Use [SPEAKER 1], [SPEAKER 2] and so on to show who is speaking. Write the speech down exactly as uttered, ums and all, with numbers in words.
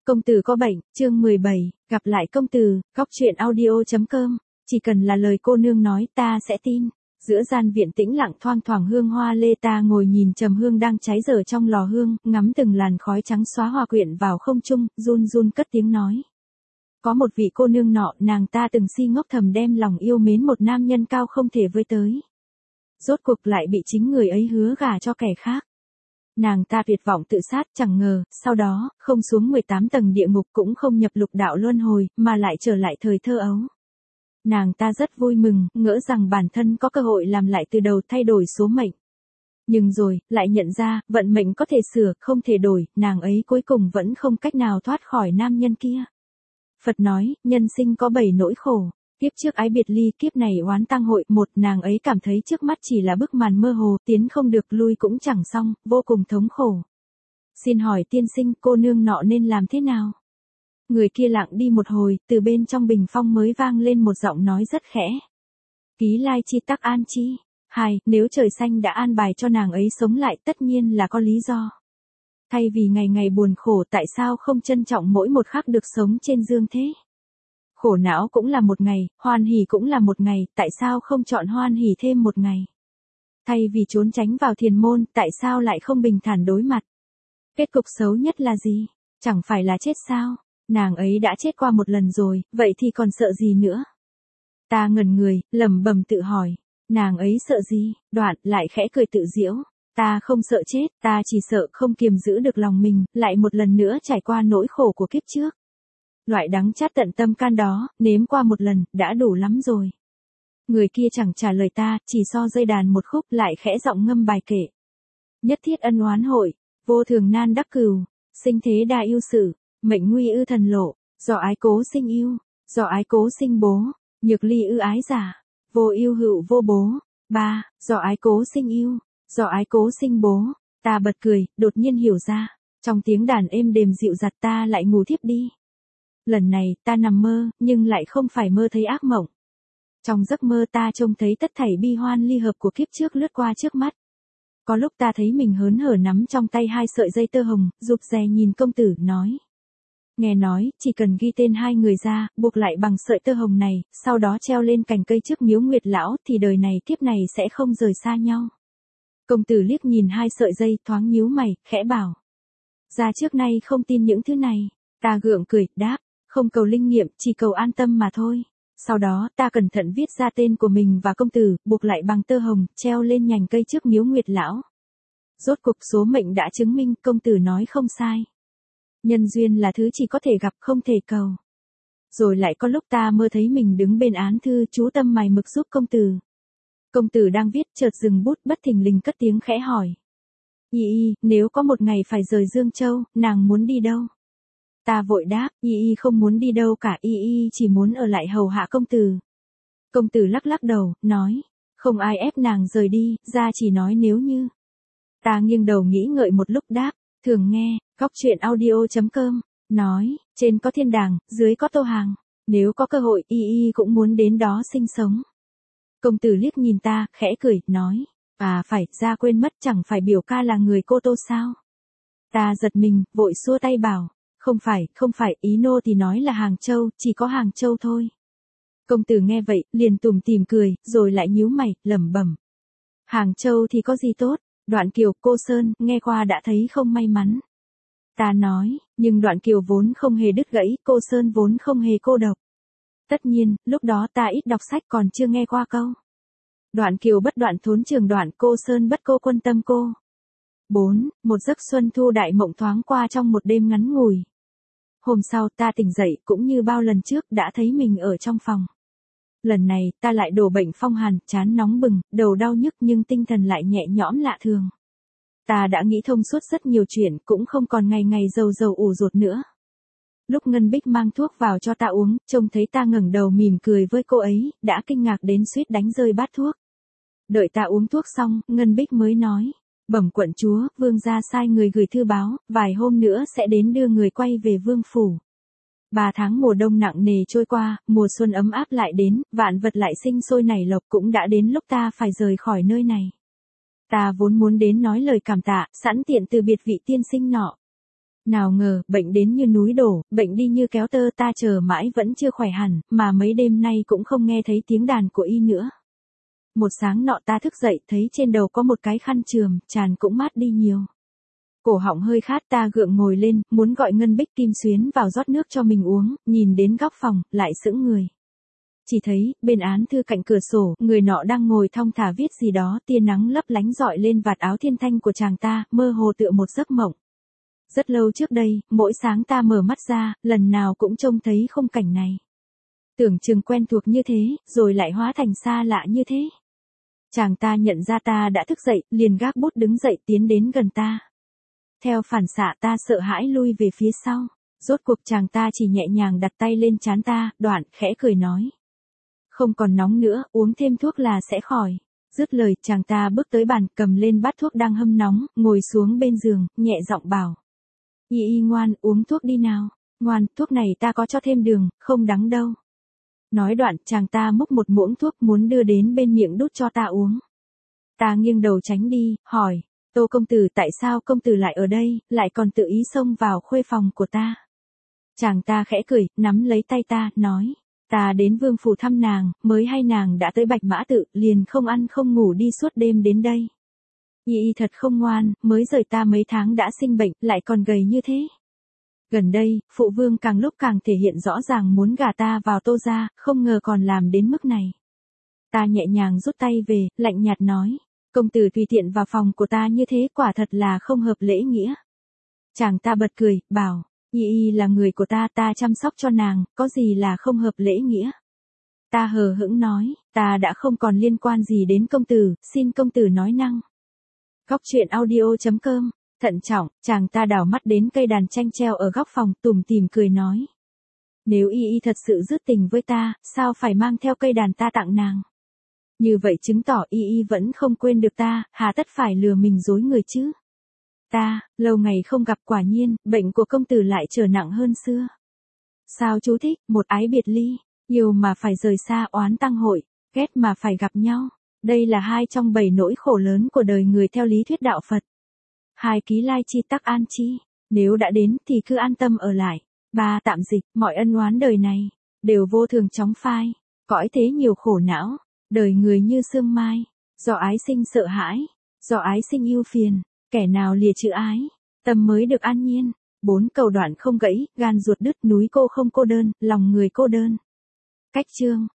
[SPEAKER 1] Công tử có bệnh, chương mười bảy, gặp lại công tử, góc truyện audio chấm com, chỉ cần là lời cô nương nói ta sẽ tin. Giữa gian viện tĩnh lặng thoang thoảng hương hoa lê, ta ngồi nhìn trầm hương đang cháy dở trong lò hương, ngắm từng làn khói trắng xóa hòa quyện vào không trung, run run cất tiếng nói. Có một vị cô nương nọ, nàng ta từng si ngốc thầm đem lòng yêu mến một nam nhân cao không thể với tới. Rốt cuộc lại bị chính người ấy hứa gả cho kẻ khác. Nàng ta tuyệt vọng tự sát, chẳng ngờ, sau đó, không xuống mười tám tầng địa ngục cũng không nhập lục đạo luân hồi, mà lại trở lại thời thơ ấu. Nàng ta rất vui mừng, ngỡ rằng bản thân có cơ hội làm lại từ đầu, thay đổi số mệnh. Nhưng rồi, lại nhận ra, vận mệnh có thể sửa, không thể đổi, nàng ấy cuối cùng vẫn không cách nào thoát khỏi nam nhân kia. Phật nói, nhân sinh có bảy nỗi khổ. Kiếp trước ái biệt ly, kiếp này oán tang hội, một nàng ấy cảm thấy trước mắt chỉ là bức màn mơ hồ, tiến không được lui cũng chẳng xong, vô cùng thống khổ. Xin hỏi tiên sinh, cô nương nọ nên làm thế nào? Người kia lặng đi một hồi, từ bên trong bình phong mới vang lên một giọng nói rất khẽ. Ký lai chi tắc an chi. Hai, nếu trời xanh đã an bài cho nàng ấy sống lại, tất nhiên là có lý do. Thay vì ngày ngày buồn khổ, tại sao không trân trọng mỗi một khắc được sống trên dương thế? Khổ não cũng là một ngày, hoan hỉ cũng là một ngày, tại sao không chọn hoan hỉ thêm một ngày? Thay vì trốn tránh vào thiền môn, tại sao lại không bình thản đối mặt? Kết cục xấu nhất là gì? Chẳng phải là chết sao? Nàng ấy đã chết qua một lần rồi, vậy thì còn sợ gì nữa? Ta ngẩn người, lẩm bẩm tự hỏi, nàng ấy sợ gì? Đoạn lại khẽ cười tự giễu, ta không sợ chết, ta chỉ sợ không kiềm giữ được lòng mình, lại một lần nữa trải qua nỗi khổ của kiếp trước. Loại đắng chát tận tâm can đó, nếm qua một lần, đã đủ lắm rồi. Người kia chẳng trả lời ta, chỉ so dây đàn một khúc, lại khẽ giọng ngâm bài kệ. Nhất thiết ân oán hội, vô thường nan đắc cừu, sinh thế đa yêu sự, mệnh nguy ư thần lộ, do ái cố sinh yêu, do ái cố sinh bố, nhược ly ư ái giả, vô yêu hữu vô bố. Ba, do ái cố sinh yêu, do ái cố sinh bố. Ta bật cười, đột nhiên hiểu ra, trong tiếng đàn êm đềm dịu dặt ta lại ngủ thiếp đi. Lần này, ta nằm mơ, nhưng lại không phải mơ thấy ác mộng. Trong giấc mơ ta trông thấy tất thảy bi hoan ly hợp của kiếp trước lướt qua trước mắt. Có lúc ta thấy mình hớn hở nắm trong tay hai sợi dây tơ hồng, rụp rè nhìn công tử, nói. Nghe nói, chỉ cần ghi tên hai người ra, buộc lại bằng sợi tơ hồng này, sau đó treo lên cành cây trước miếu Nguyệt Lão, thì đời này kiếp này sẽ không rời xa nhau. Công tử liếc nhìn hai sợi dây, thoáng nhíu mày, khẽ bảo. Ra trước nay không tin những thứ này. Ta gượng cười, đáp. Không cầu linh nghiệm, chỉ cầu an tâm mà thôi. Sau đó, ta cẩn thận viết ra tên của mình và công tử, buộc lại bằng tơ hồng, treo lên nhành cây trước miếu Nguyệt Lão. Rốt cuộc số mệnh đã chứng minh, công tử nói không sai. Nhân duyên là thứ chỉ có thể gặp không thể cầu. Rồi lại có lúc ta mơ thấy mình đứng bên án thư, chú tâm mài mực giúp công tử. Công tử đang viết, chợt dừng bút, bất thình lình cất tiếng khẽ hỏi. Y y, nếu có một ngày phải rời Dương Châu, nàng muốn đi đâu? Ta vội đáp, y y không muốn đi đâu cả, y y chỉ muốn ở lại hầu hạ công tử. Công tử lắc lắc đầu, nói, không ai ép nàng rời đi, ra chỉ nói nếu như. Ta nghiêng đầu nghĩ ngợi một lúc đáp, thường nghe, góc truyện audio chấm com, nói, trên có thiên đàng, dưới có tô hàng, nếu có cơ hội y y cũng muốn đến đó sinh sống. Công tử liếc nhìn ta, khẽ cười, nói, à phải, ra quên mất, chẳng phải biểu ca là người Cô Tô sao? Ta giật mình, vội xua tay bảo. Không phải, không phải, ý nô thì nói là Hàng Châu, chỉ có Hàng Châu thôi. Công tử nghe vậy, liền tủm tỉm cười, rồi lại nhíu mày, lẩm bẩm. Hàng Châu thì có gì tốt, Đoạn Kiều, Cô Sơn, nghe qua đã thấy không may mắn. Ta nói, nhưng Đoạn Kiều vốn không hề đứt gãy, Cô Sơn vốn không hề cô độc. Tất nhiên, lúc đó ta ít đọc sách còn chưa nghe qua câu. Đoạn Kiều bất đoạn thốn trường đoạn, Cô Sơn bất cô quân tâm cô. Bốn, một giấc xuân thu đại mộng thoáng qua trong một đêm ngắn ngủi. Hôm sau ta tỉnh dậy cũng như bao lần trước đã thấy mình ở trong phòng. Lần này ta lại đổ bệnh phong hàn, trán nóng bừng, đầu đau nhức nhưng tinh thần lại nhẹ nhõm lạ thường. Ta đã nghĩ thông suốt rất nhiều chuyện, cũng không còn ngày ngày dầu dầu ủ rột nữa. Lúc Ngân Bích mang thuốc vào cho ta uống, trông thấy ta ngẩng đầu mỉm cười với cô ấy, đã kinh ngạc đến suýt đánh rơi bát thuốc. Đợi ta uống thuốc xong, Ngân Bích mới nói. Bẩm quận chúa, vương gia sai người gửi thư báo, vài hôm nữa sẽ đến đưa người quay về vương phủ. Ba tháng mùa đông nặng nề trôi qua, mùa xuân ấm áp lại đến, vạn vật lại sinh sôi nảy lộc, cũng đã đến lúc ta phải rời khỏi nơi này. Ta vốn muốn đến nói lời cảm tạ, sẵn tiện từ biệt vị tiên sinh nọ. Nào ngờ, bệnh đến như núi đổ, bệnh đi như kéo tơ, ta chờ mãi vẫn chưa khỏe hẳn, mà mấy đêm nay cũng không nghe thấy tiếng đàn của y nữa. Một sáng nọ ta thức dậy, thấy trên đầu có một cái khăn chườm, tràn cũng mát đi nhiều. Cổ họng hơi khát, ta gượng ngồi lên, muốn gọi Ngân Bích Kim Xuyến vào rót nước cho mình uống, nhìn đến góc phòng, lại sững người. Chỉ thấy, bên án thư cạnh cửa sổ, người nọ đang ngồi thong thả viết gì đó, tia nắng lấp lánh rọi lên vạt áo thiên thanh của chàng ta, mơ hồ tựa một giấc mộng. Rất lâu trước đây, mỗi sáng ta mở mắt ra, lần nào cũng trông thấy khung cảnh này. Tưởng chừng quen thuộc như thế, rồi lại hóa thành xa lạ như thế. Chàng ta nhận ra ta đã thức dậy, liền gác bút đứng dậy tiến đến gần ta. Theo phản xạ ta sợ hãi lui về phía sau. Rốt cuộc chàng ta chỉ nhẹ nhàng đặt tay lên trán ta, đoạn, khẽ cười nói. Không còn nóng nữa, uống thêm thuốc là sẽ khỏi. Dứt lời, chàng ta bước tới bàn, cầm lên bát thuốc đang hâm nóng, ngồi xuống bên giường, nhẹ giọng bảo. Y y ngoan, uống thuốc đi nào. Ngoan, thuốc này ta có cho thêm đường, không đắng đâu. Nói đoạn, chàng ta múc một muỗng thuốc muốn đưa đến bên miệng đút cho ta uống. Ta nghiêng đầu tránh đi, hỏi. Tô công tử, tại sao công tử lại ở đây, lại còn tự ý xông vào khuê phòng của ta? Chàng ta khẽ cười, nắm lấy tay ta, nói. Ta đến vương phủ thăm nàng, mới hay nàng đã tới Bạch Mã Tự, liền không ăn không ngủ đi suốt đêm đến đây. Y y thật không ngoan, mới rời ta mấy tháng đã sinh bệnh, lại còn gầy như thế. Gần đây, phụ vương càng lúc càng thể hiện rõ ràng muốn gả ta vào Tô gia, không ngờ còn làm đến mức này. Ta nhẹ nhàng rút tay về, lạnh nhạt nói. Công tử tùy tiện vào phòng của ta như thế quả thật là không hợp lễ nghĩa. Chàng ta bật cười, bảo. Y y là người của ta, ta chăm sóc cho nàng, có gì là không hợp lễ nghĩa. Ta hờ hững nói, ta đã không còn liên quan gì đến công tử, xin công tử nói năng. Góc truyện audio chấm com, thận trọng, chàng ta đảo mắt đến cây đàn tranh treo ở góc phòng, tủm tỉm cười nói. Nếu y y thật sự dứt tình với ta, sao phải mang theo cây đàn ta tặng nàng? Như vậy chứng tỏ y y vẫn không quên được ta, hà tất phải lừa mình dối người chứ? Ta, lâu ngày không gặp, quả nhiên, bệnh của công tử lại trở nặng hơn xưa. Sao chú thích, một ái biệt ly, yêu mà phải rời xa, oán tăng hội, ghét mà phải gặp nhau. Đây là hai trong bảy nỗi khổ lớn của đời người theo lý thuyết đạo Phật. Hai ký lai chi tắc an chi, nếu đã đến thì cứ an tâm ở lại. Ba tạm dịch, mọi ân oán đời này, đều vô thường chóng phai, cõi thế nhiều khổ não, đời người như sương mai, do ái sinh sợ hãi, do ái sinh ưu phiền, kẻ nào lìa chữ ái, tâm mới được an nhiên. Bốn cầu đoạn không gãy, gan ruột đứt, núi cô không cô đơn, lòng người cô đơn. Cách chương